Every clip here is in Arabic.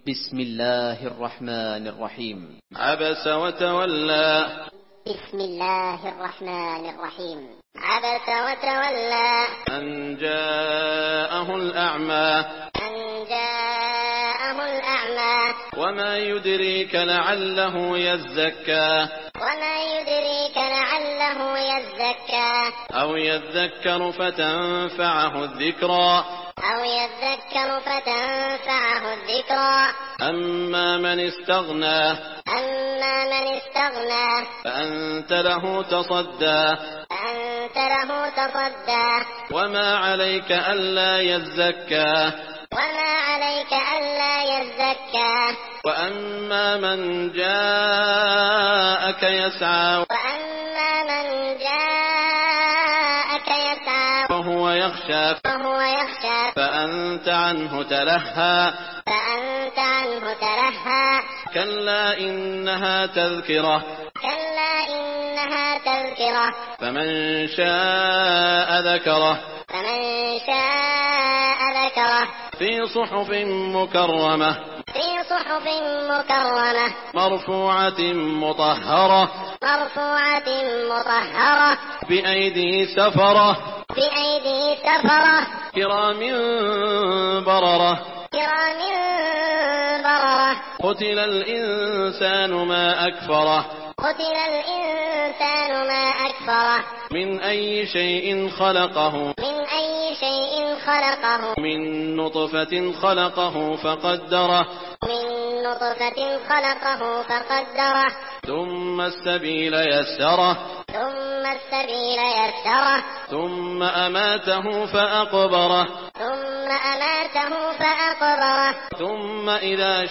بسم الله الرحمن الرحيم. عبس وتولى. بسم الله الرحمن الرحيم. عبس وتولى. أن جاءه الأعمى. أن جاءه الأعمى. وما يدريك لعله يزكى. وما يدريك لعله يزكى. أو يذكر فتنفعه الذكرى. أو يذكر فتنفعه الذكرى. أما من استغنى. أما من استغنى. فأنت له تصدى. فأنت له تصدى. وما عليك ألا يزكى. وما عليك ألا يزكى. وأما من جاءك يسعى. وأما من جاءك يسعى. وهو يخشى. وهو يخشى. فأنت عنه تلهى. فأنت عنه تلهى. كلا إنها تذكرة. كلا إنها تذكرة. فمن شاء ذكره. فمن شاء ذكره. في صحف مكرمة. في صحف مكرمة. مرفوعة مطهرة. مرفوعة مطهرة. بأيدي سفرة. بأيدي سفرة. كرام بررة. كرام بررة. قتل الإنسان ما أكفره. قتل الإنسان ما أكفره. من أي شيء خلقه. من أي شيء خلقه. من نطفة خلقه فقدره. من نطفة خلقه فقدره. ثم السبيل يسره. ثم السبيل يسره. ثم أماته فأقبره. ثم أماته فأقبره. ثم إذا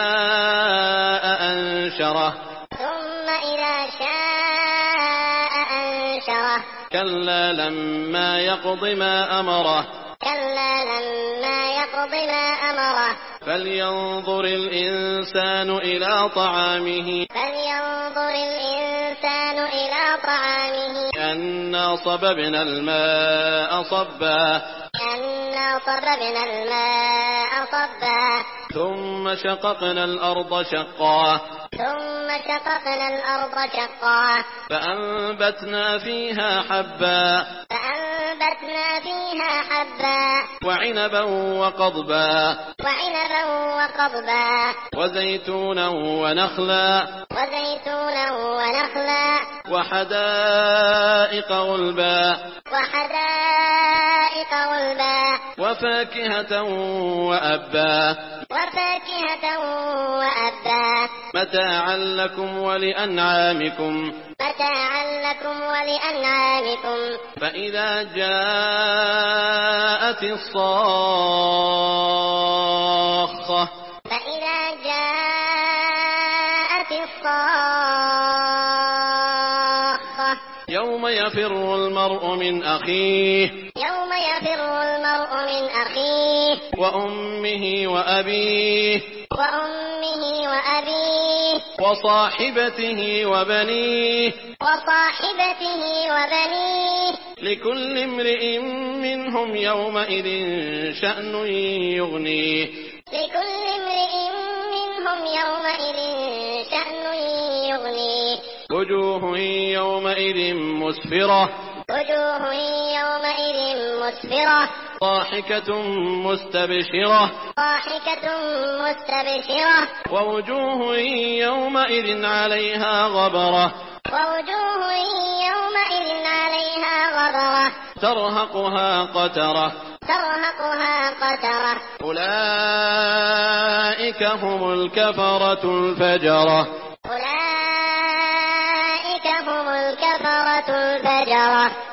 شاء أنشره. ثم إذا شاء أنشره. كلا لما يقض ما أمره. كلا لما يقض ما أمره. فلينظر الإنسان إلى طعامه. فلينظر الإنسان إلى طعامه. أنا صببنا الماء صبا. أنا صببنا الماء صبا. ثم شققنا الأرض شقا. ثم شققنا الأرض شقا. فأنبتنا فيها حبا. فأنبتنا فيها حبا. وعنبا وقضبا. وعنبا وقضبا. وزيتونا ونخلا. وزيتونا ونخلا. وحدائق غلبا. وحدائق غلبا. وفاكهة وأبا. وفاكهة وأبا. متاعا لكم ولأنعامكم. متاعا لكم ولأنعامكم. فإذا جاءت الصاخة. فإذا جاءت الصاخة. يوم يفر المرء من أخيه. يوم يفر المرء من أخيه. وأمه وأبيه. وأمه وأبيه. وصاحبته وبنيه. وصاحبته وبنيه. لكل امرئ منهم يومئذ شأن يغنيه. لكل امرئ منهم يومئذ شأن يغنيه. وجوه يومئذ مسفرة. وجوه يومئذ مسفرة. ضاحكة مستبشرة. ضاحكة مستبشرة. ووجوه يومئذ عليها غبرة. ووجوه يومئذ عليها غبرة. ترهقها قترة. ترهقها قترة. أولئك هم الكفرة الفجرة. أولئك هم الكفرة الفجرة.